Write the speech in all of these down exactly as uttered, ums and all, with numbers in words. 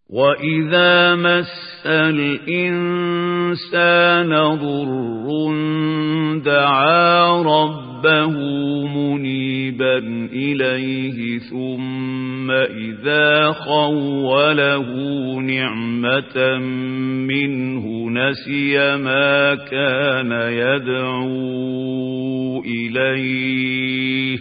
وَإِذَا مَسَّ الْإِنسَانَ ضُرٌّ دَعَا رَبَّهُ مُنِيبًا إِلَيْهِ ثُمَّ إِذَا خَوَّلَهُ نِعْمَةً مِنْهُ نَسِيَ مَا كَانَ يَدْعُو إِلَيْهِ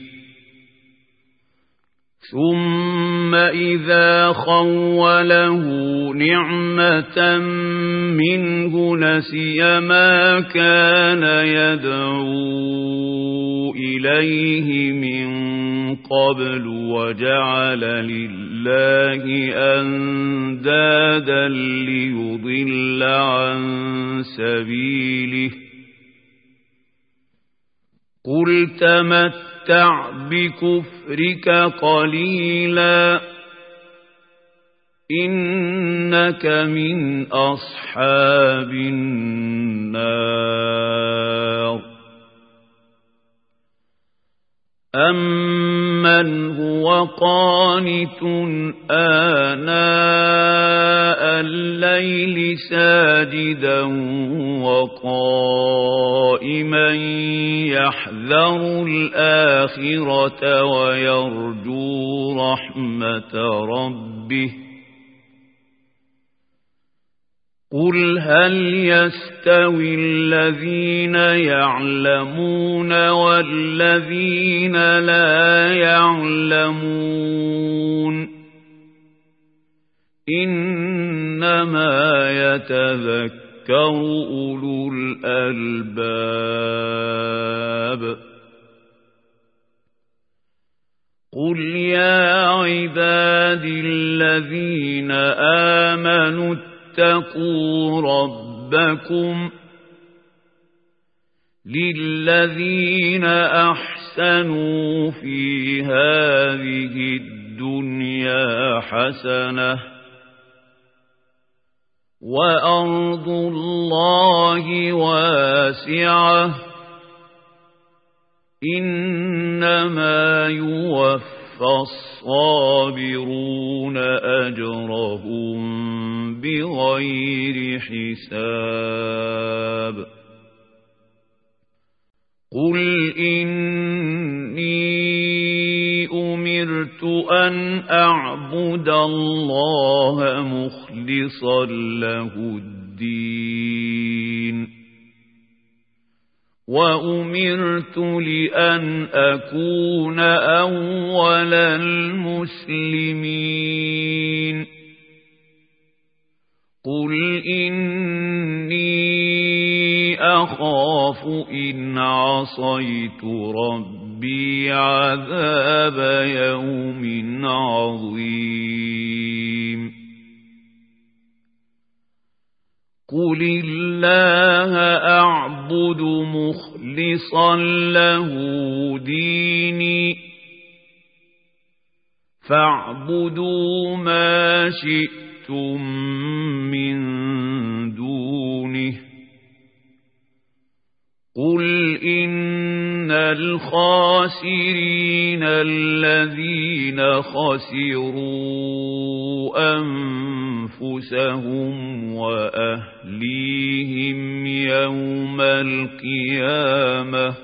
ثُمَّ إِذَا خَوَّلَهُ نِعْمَةً مِنْهُ نَسِيَ مَا كَانَ يَدْعُو إِلَيْهِ مِنْ قَبْلُ وَجَعَلَ لِلَّهِ أَنْدَادًا لِيُضِلَّ عَنْ سَبِيلِهِ قُلْ تَمَتَّعْ بِكُفْرِكَ قَلِيلًا إِنَّكَ مِنْ أَصْحَابِ النَّارِ أَمَّنْ هُوَ قَانِتٌ آنَاءَ اللَّيْلِ سَاجِدًا وَقَائِمًا يَحْذَرُ الْآخِرَةَ وَيَرْجُو رَحْمَةَ رَبِّهِ قُلْ هَلْ يَسْتَوِي الَّذِينَ يَعْلَمُونَ وَالَّذِينَ لَا يَعْلَمُونَ إِنَّمَا يَتَذَكَّرُ أُولُو الْأَلْبَابِ قُلْ يَا عِبَادِي الَّذِينَ آمَنُوا اتقوا ربكم للذين أحسنوا في هذه الدنيا حسنة وأرض الله واسعة إنما يوفى الصابرون أجرهم بغير حساب قل إني أمرت أن أعبد الله مخلصا له الدين وأمرت لأن أكون أول المسلمين قل إني أخاف إن عصيت ربي عذاب يوم عظيم قل الله أعبد مخلصا له ديني فاعبدوا ما شئتم من دونه قل إن الخاسرين الذين خسروا أنفسهم وأهليهم يوم القيامة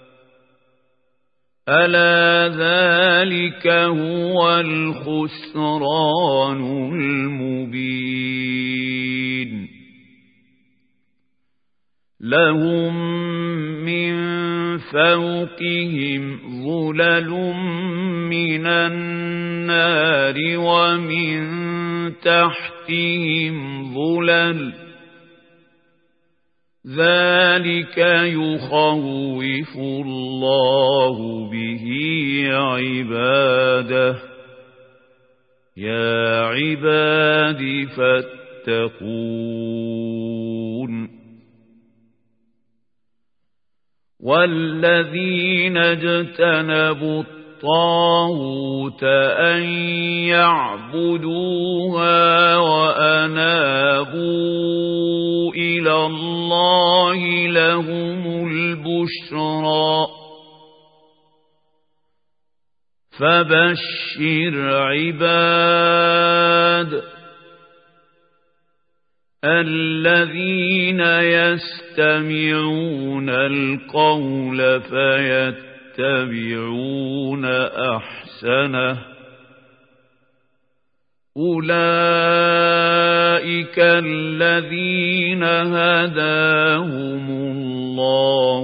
ألا ذلك هو الخسران المبين لهم من فوقهم ظلل من النار ومن تحتهم ظلل ذلك يخوف الله به عباده يا عباد فاتقون والذين اجتنبوا الطاغوت أن يعبدوها وأنابوا إلى الله لهم البشرى فبشر عباد الذين يستمعون القول فيتبعون أحسنه أولئك الذين هداهم الله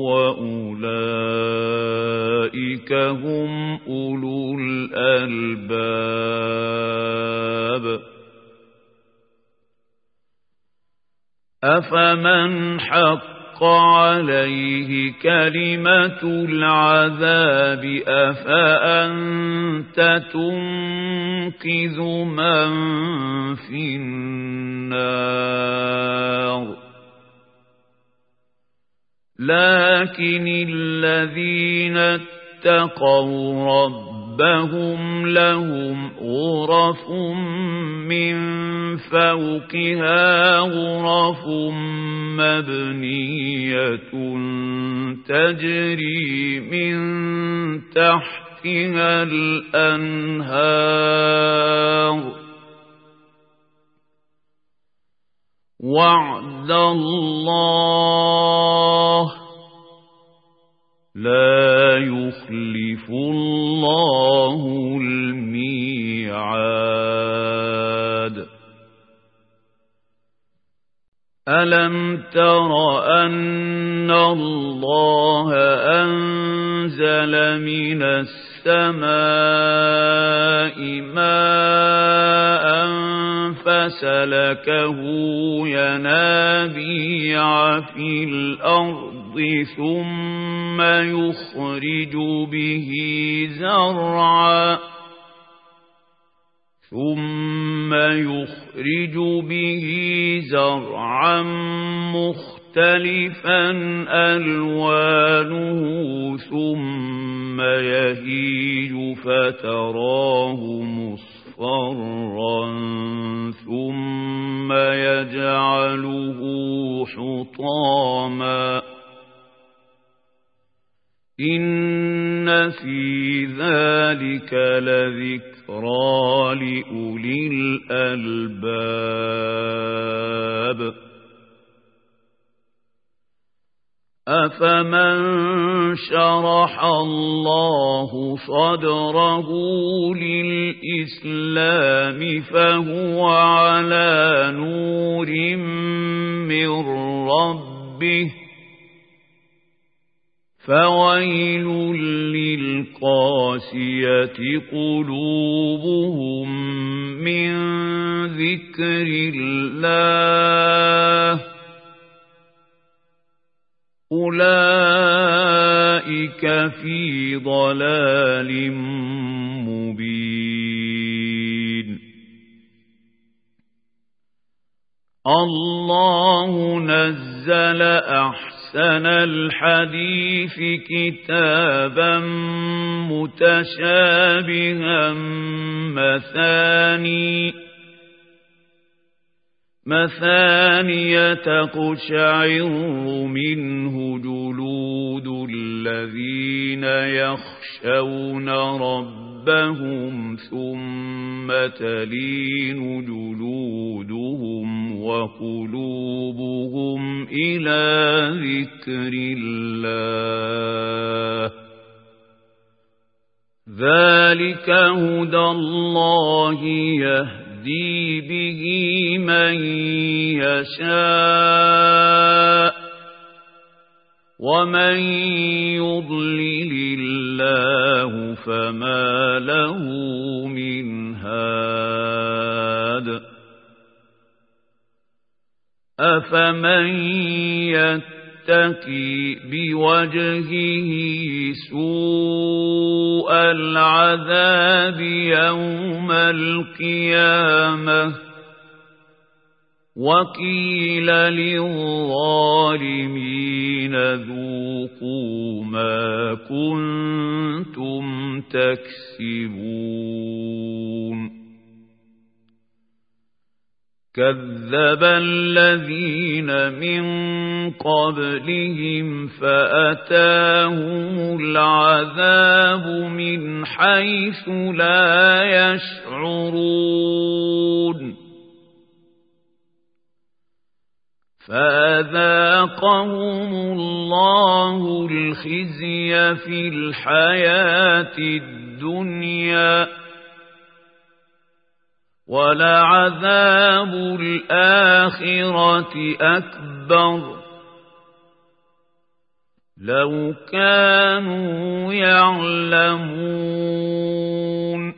وأولئك هم أولو الألباب أفمن حق عليه كلمة العذاب أفأنت تنقذ من في النار لكن الذين اتقوا ربهم لهم غرف من فوقها غرف مبنية تجري من تحتها الأنهار وعد الله لا يخلف الله الميعاد ألم تر أن الله أنزل من السماء ماء فسلكه ينابيع في الأرض ثم يخرج به زرعا ثم يخرج به زرعا مختلفا ألوانه ثم يهيج فتراه مصفرا ثم يجعله حطاما إن في ذلك لذكرى لأولي الألباب أفمن شرح الله صدره للإسلام فهو على نور من ربه فويل للقاسية قلوبهم من ذكر الله أولئك في ضلال مبين الله نزل أحسن أحسن الحديث كتابا متشابها مثاني مثاني تقشعر منه جلود الذين يخشون ربهم ثم تلين جلودهم وقلوبهم إلى ذكر الله ذلك هدى الله يهدي به من يشاء ومن يضلل الله فما له من هاد أفمن يتقي بوجهه سوء العذاب يوم القيامة وقيل للظالمين ذوقوا ما كنتم تكسبون كذب الذين من قبلهم فأتاهم العذاب من حيث لا يشعرون فأذاقهم الله الخزي في الحياة الدنيا ولعذاب الآخرة أكبر لو كانوا يعلمون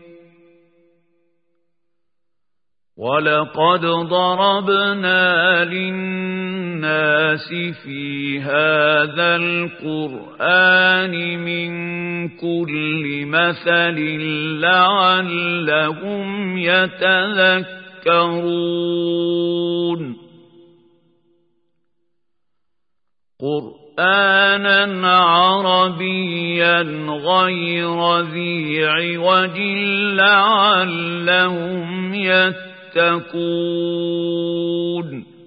ولقد ضربنا للناس في هذا القرآن من كل مثل لعلهم يتذكرون قرآنا عربيا غير ذي عوج لعلهم يتقون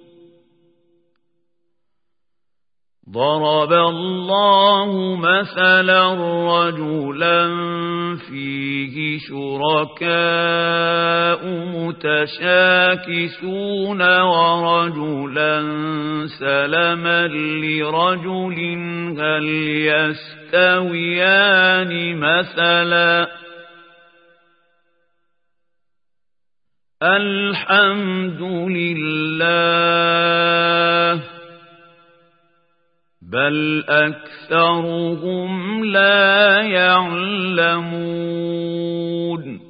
ضرب الله مثلا رجلا فيه شركاء متشاكسون ورجلا سلما لرجل هل يستويان مثلا الحمد لله بل أكثرهم لا يعلمون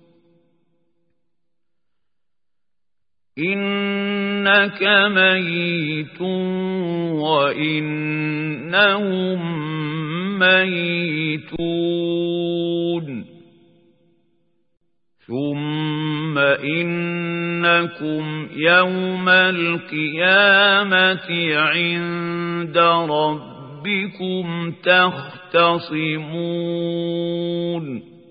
إنك ميت وإنهم ميتون ثم إنكم يوم القيامة عند ربكم تختصمون